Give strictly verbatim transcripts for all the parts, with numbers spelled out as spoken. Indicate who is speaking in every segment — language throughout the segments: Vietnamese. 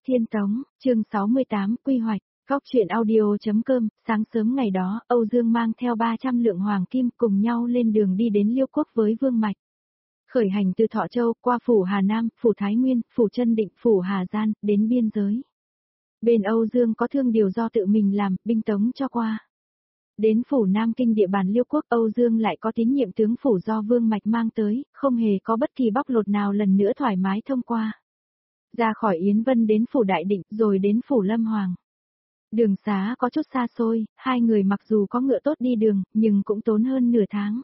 Speaker 1: Tiên Tống, chương sáu mươi tám, quy hoạch, góc truyện audio.com, sáng sớm ngày đó, Âu Dương mang theo ba trăm lượng hoàng kim cùng nhau lên đường đi đến Liêu Quốc với Vương Mạch. Khởi hành từ Thọ Châu, qua phủ Hà Nam, phủ Thái Nguyên, phủ Trân Định, phủ Hà Gian, đến biên giới. Bên Âu Dương có thương điều do tự mình làm, binh tống cho qua. Đến phủ Nam Kinh địa bàn Liêu Quốc, Âu Dương lại có tín nhiệm tướng phủ do Vương Mạch mang tới, không hề có bất kỳ bóc lột nào lần nữa thoải mái thông qua. Ra khỏi Yến Vân đến phủ Đại Định, rồi đến phủ Lâm Hoàng. Đường xá có chút xa xôi, hai người mặc dù có ngựa tốt đi đường, nhưng cũng tốn hơn nửa tháng.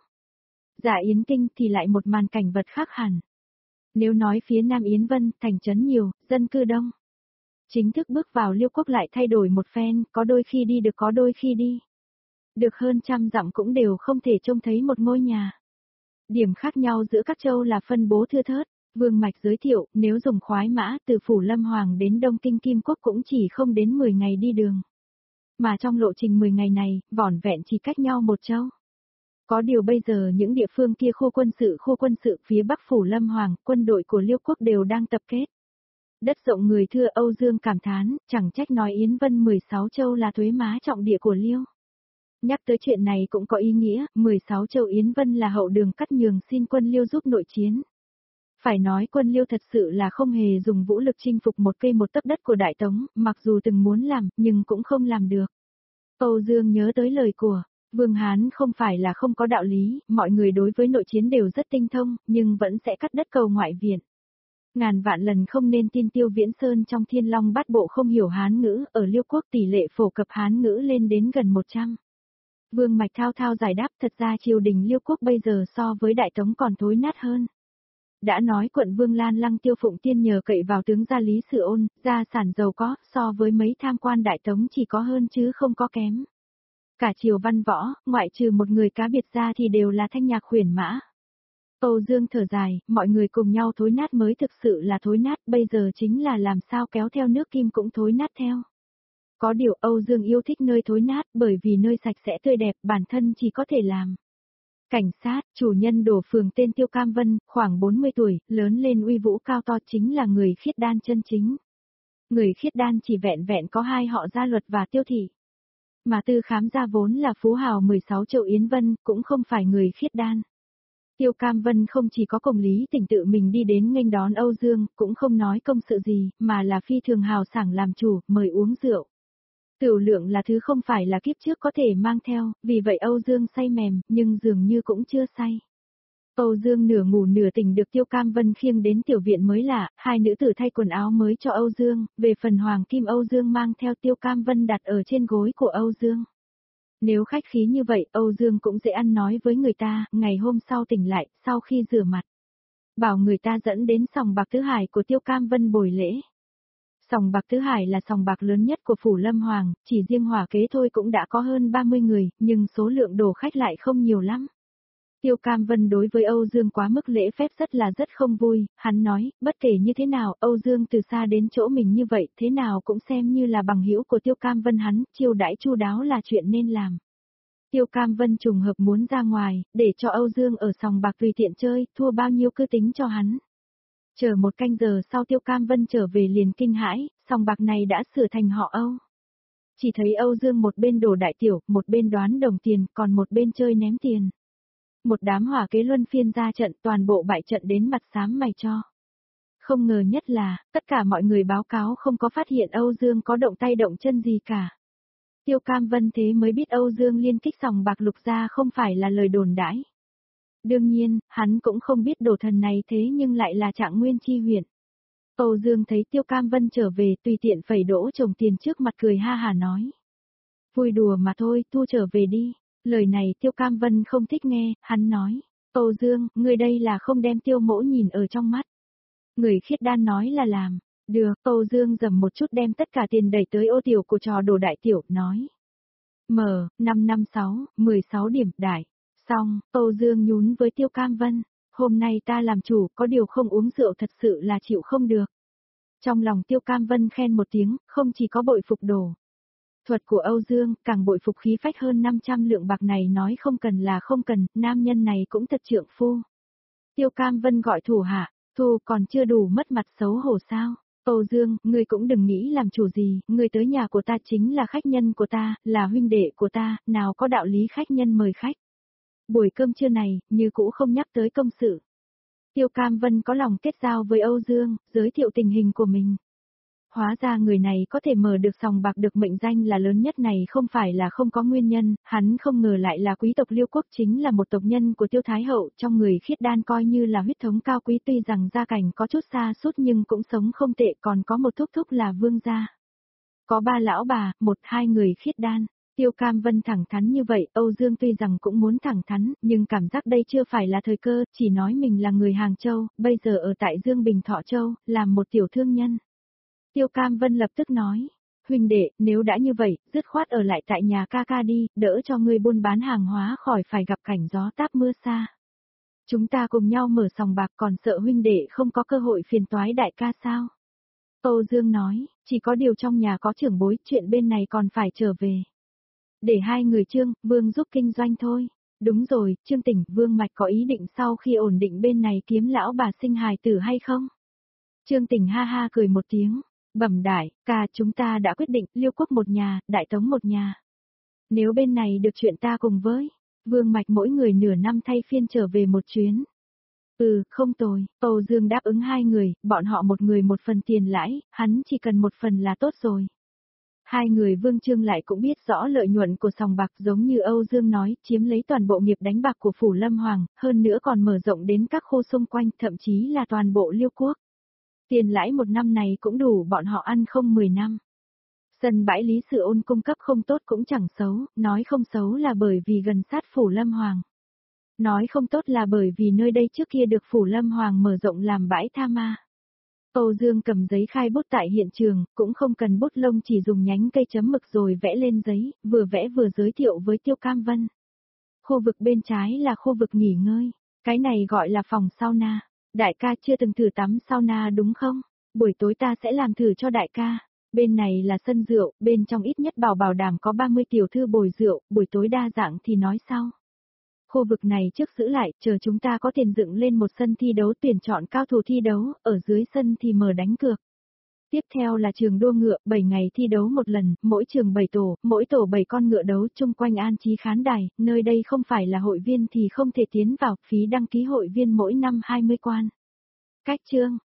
Speaker 1: Dạ Yến Kinh thì lại một màn cảnh vật khác hẳn. Nếu nói phía Nam Yến Vân, thành trấn nhiều, dân cư đông. Chính thức bước vào Liêu Quốc lại thay đổi một phen, có đôi khi đi được có đôi khi đi. Được hơn trăm dặm cũng đều không thể trông thấy một ngôi nhà. Điểm khác nhau giữa các châu là phân bố thưa thớt. Vương Mạch giới thiệu, nếu dùng khoái mã từ phủ Lâm Hoàng đến Đông Kinh Kim Quốc cũng chỉ không đến mười ngày đi đường. Mà trong lộ trình mười ngày này, vỏn vẹn chỉ cách nhau một châu. Có điều bây giờ những địa phương kia khu quân sự khu quân sự phía Bắc phủ Lâm Hoàng, quân đội của Liêu Quốc đều đang tập kết. Đất rộng người thưa, Âu Dương cảm thán, chẳng trách nói Yến Vân mười sáu châu là thuế má trọng địa của Liêu. Nhắc tới chuyện này cũng có ý nghĩa, mười sáu châu Yến Vân là hậu đường cắt nhường xin quân Liêu giúp nội chiến. Phải nói quân Liêu thật sự là không hề dùng vũ lực chinh phục một cây một tấc đất của Đại Tống, mặc dù từng muốn làm, nhưng cũng không làm được. Âu Dương nhớ tới lời của Vương Hán, không phải là không có đạo lý, mọi người đối với nội chiến đều rất tinh thông, nhưng vẫn sẽ cắt đất cầu ngoại viện. Ngàn vạn lần không nên tin Tiêu Viễn Sơn trong Thiên Long Bát Bộ không hiểu Hán ngữ, ở Liêu Quốc tỷ lệ phổ cập Hán ngữ lên đến gần một trăm. Vương Mạch thao thao giải đáp, thật ra triều đình Liêu Quốc bây giờ so với Đại Tống còn thối nát hơn. Đã nói quận Vương Lan Lăng Tiêu Phụng Tiên nhờ cậy vào tướng gia Lý Sự Ôn, gia sản giàu có, so với mấy tham quan Đại Tống chỉ có hơn chứ không có kém. Cả triều văn võ, ngoại trừ một người cá biệt ra thì đều là thanh nhạc huyền mã. Âu Dương thở dài, mọi người cùng nhau thối nát mới thực sự là thối nát, bây giờ chính là làm sao kéo theo nước Kim cũng thối nát theo. Có điều Âu Dương yêu thích nơi thối nát bởi vì nơi sạch sẽ tươi đẹp, bản thân chỉ có thể làm. Cảnh sát, chủ nhân đổ phường tên Tiêu Cam Vân, khoảng bốn mươi tuổi, lớn lên uy vũ cao to, chính là người khiết đan chân chính. Người khiết đan chỉ vẹn vẹn có hai họ Gia Luật và Tiêu Thị. Mà Tư Khám gia vốn là phú hào mười sáu châu Yến Vân, cũng không phải người khiết đan. Tiêu Cam Vân không chỉ có công lý tỉnh tự mình đi đến nghênh đón Âu Dương, cũng không nói công sự gì, mà là phi thường hào sảng làm chủ, mời uống rượu. Tửu lượng là thứ không phải là kiếp trước có thể mang theo, vì vậy Âu Dương say mềm, nhưng dường như cũng chưa say. Âu Dương nửa ngủ nửa tỉnh được Tiêu Cam Vân khiêng đến tiểu viện mới lạ, hai nữ tử thay quần áo mới cho Âu Dương, về phần hoàng kim Âu Dương mang theo Tiêu Cam Vân đặt ở trên gối của Âu Dương. Nếu khách khí như vậy, Âu Dương cũng dễ ăn nói với người ta, ngày hôm sau tỉnh lại, sau khi rửa mặt. Bảo người ta dẫn đến sòng bạc Tứ Hải của Tiêu Cam Vân bồi lễ. Sòng bạc Tứ Hải là sòng bạc lớn nhất của phủ Lâm Hoàng, chỉ riêng hỏa kế thôi cũng đã có hơn ba mươi người, nhưng số lượng đồ khách lại không nhiều lắm. Tiêu Cam Vân đối với Âu Dương quá mức lễ phép rất là rất không vui, hắn nói, bất kể như thế nào, Âu Dương từ xa đến chỗ mình như vậy, thế nào cũng xem như là bằng hữu của Tiêu Cam Vân hắn, chiêu đãi chu đáo là chuyện nên làm. Tiêu Cam Vân trùng hợp muốn ra ngoài, để cho Âu Dương ở sòng bạc tùy tiện chơi, thua bao nhiêu cứ tính cho hắn. Chờ một canh giờ sau Tiêu Cam Vân trở về liền kinh hãi, sòng bạc này đã sửa thành họ Âu. Chỉ thấy Âu Dương một bên đổ đại tiểu, một bên đoán đồng tiền, còn một bên chơi ném tiền. Một đám hỏa kế luân phiên ra trận, toàn bộ bại trận đến mặt xám mày cho. Không ngờ nhất là, tất cả mọi người báo cáo không có phát hiện Âu Dương có động tay động chân gì cả. Tiêu Cam Vân thế mới biết Âu Dương liên kích sòng bạc lục gia không phải là lời đồn đãi. Đương nhiên, hắn cũng không biết đồ thần này thế nhưng lại là Trạng Nguyên chi huyện. Âu Dương thấy Tiêu Cam Vân trở về tùy tiện phẩy đỗ chồng tiền trước mặt cười ha hà nói. Vui đùa mà thôi, thu trở về đi. Lời này Tiêu Cam Vân không thích nghe, hắn nói. Âu Dương, người đây là không đem Tiêu mỗ nhìn ở trong mắt. Người khiết đan nói là làm. Được, Âu Dương dầm một chút đem tất cả tiền đẩy tới ô tiểu của trò đồ đại tiểu, nói. Mở, năm năm sáu, mười sáu điểm, đại. Xong, Âu Dương nhún với Tiêu Cam Vân. Hôm nay ta làm chủ, có điều không uống rượu thật sự là chịu không được. Trong lòng Tiêu Cam Vân khen một tiếng, không chỉ có bội phục đồ thuật của Âu Dương, càng bội phục khí phách hơn năm trăm lượng bạc này, nói không cần là không cần, nam nhân này cũng thật trượng phu. Tiêu Cam Vân gọi thủ hạ, thu còn chưa đủ mất mặt xấu hổ sao. Âu Dương, ngươi cũng đừng nghĩ làm chủ gì, ngươi tới nhà của ta chính là khách nhân của ta, là huynh đệ của ta, nào có đạo lý khách nhân mời khách. Buổi cơm trưa này, như cũ không nhắc tới công sự. Tiêu Cam Vân có lòng kết giao với Âu Dương, giới thiệu tình hình của mình. Hóa ra người này có thể mở được sòng bạc được mệnh danh là lớn nhất này không phải là không có nguyên nhân, hắn không ngờ lại là quý tộc Liêu Quốc chính là một tộc nhân của Tiêu Thái Hậu, trong người khiết đan coi như là huyết thống cao quý tuy rằng gia cảnh có chút xa sút nhưng cũng sống không tệ còn có một thúc thúc là vương gia. Có ba lão bà, một hai người khiết đan. Tiêu Cam Vân thẳng thắn như vậy, Âu Dương tuy rằng cũng muốn thẳng thắn, nhưng cảm giác đây chưa phải là thời cơ, chỉ nói mình là người Hàng Châu, bây giờ ở tại Dương Bình Thọ Châu, làm một tiểu thương nhân. Tiêu Cam Vân lập tức nói, huynh đệ, nếu đã như vậy, dứt khoát ở lại tại nhà ca ca đi, đỡ cho ngươi buôn bán hàng hóa khỏi phải gặp cảnh gió táp mưa xa. Chúng ta cùng nhau mở sòng bạc còn sợ huynh đệ không có cơ hội phiền toái đại ca sao? Âu Dương nói, chỉ có điều trong nhà có trưởng bối, chuyện bên này còn phải trở về. Để hai người Trương, Vương giúp kinh doanh thôi. Đúng rồi, Trương Tỉnh, Vương Mạch có ý định sau khi ổn định bên này kiếm lão bà sinh hài tử hay không? Trương Tỉnh ha ha cười một tiếng, bẩm đại, ca chúng ta đã quyết định, Liêu Quốc một nhà, Đại Tống một nhà. Nếu bên này được chuyện ta cùng với, Vương Mạch mỗi người nửa năm thay phiên trở về một chuyến. Ừ, không tồi, Âu Dương đáp ứng hai người, bọn họ một người một phần tiền lãi, hắn chỉ cần một phần là tốt rồi. Hai người Vương Trương lại cũng biết rõ lợi nhuận của sòng bạc giống như Âu Dương nói, chiếm lấy toàn bộ nghiệp đánh bạc của Phủ Lâm Hoàng, hơn nữa còn mở rộng đến các khu xung quanh, thậm chí là toàn bộ Liêu Quốc. Tiền lãi một năm này cũng đủ bọn họ ăn không mười năm. Sân bãi Lý Sự Ôn cung cấp không tốt cũng chẳng xấu, nói không xấu là bởi vì gần sát Phủ Lâm Hoàng. Nói không tốt là bởi vì nơi đây trước kia được Phủ Lâm Hoàng mở rộng làm bãi tha ma. Âu Dương cầm giấy khai bút tại hiện trường, cũng không cần bút lông chỉ dùng nhánh cây chấm mực rồi vẽ lên giấy, vừa vẽ vừa giới thiệu với Tiêu Cam Vân. Khu vực bên trái là khu vực nghỉ ngơi, cái này gọi là phòng sauna. Đại ca chưa từng thử tắm sauna đúng không? Buổi tối ta sẽ làm thử cho đại ca. Bên này là sân rượu, bên trong ít nhất bảo bảo đảm có ba mươi tiểu thư bồi rượu, buổi tối đa dạng thì nói sau. Khu vực này trước giữ lại, chờ chúng ta có tiền dựng lên một sân thi đấu tuyển chọn cao thủ thi đấu, ở dưới sân thì mở đánh cược. Tiếp theo là trường đua ngựa, bảy ngày thi đấu một lần, mỗi trường bảy tổ, mỗi tổ bảy con ngựa đấu chung quanh an trí khán đài, nơi đây không phải là hội viên thì không thể tiến vào, phí đăng ký hội viên mỗi năm hai mươi quan. Cách chương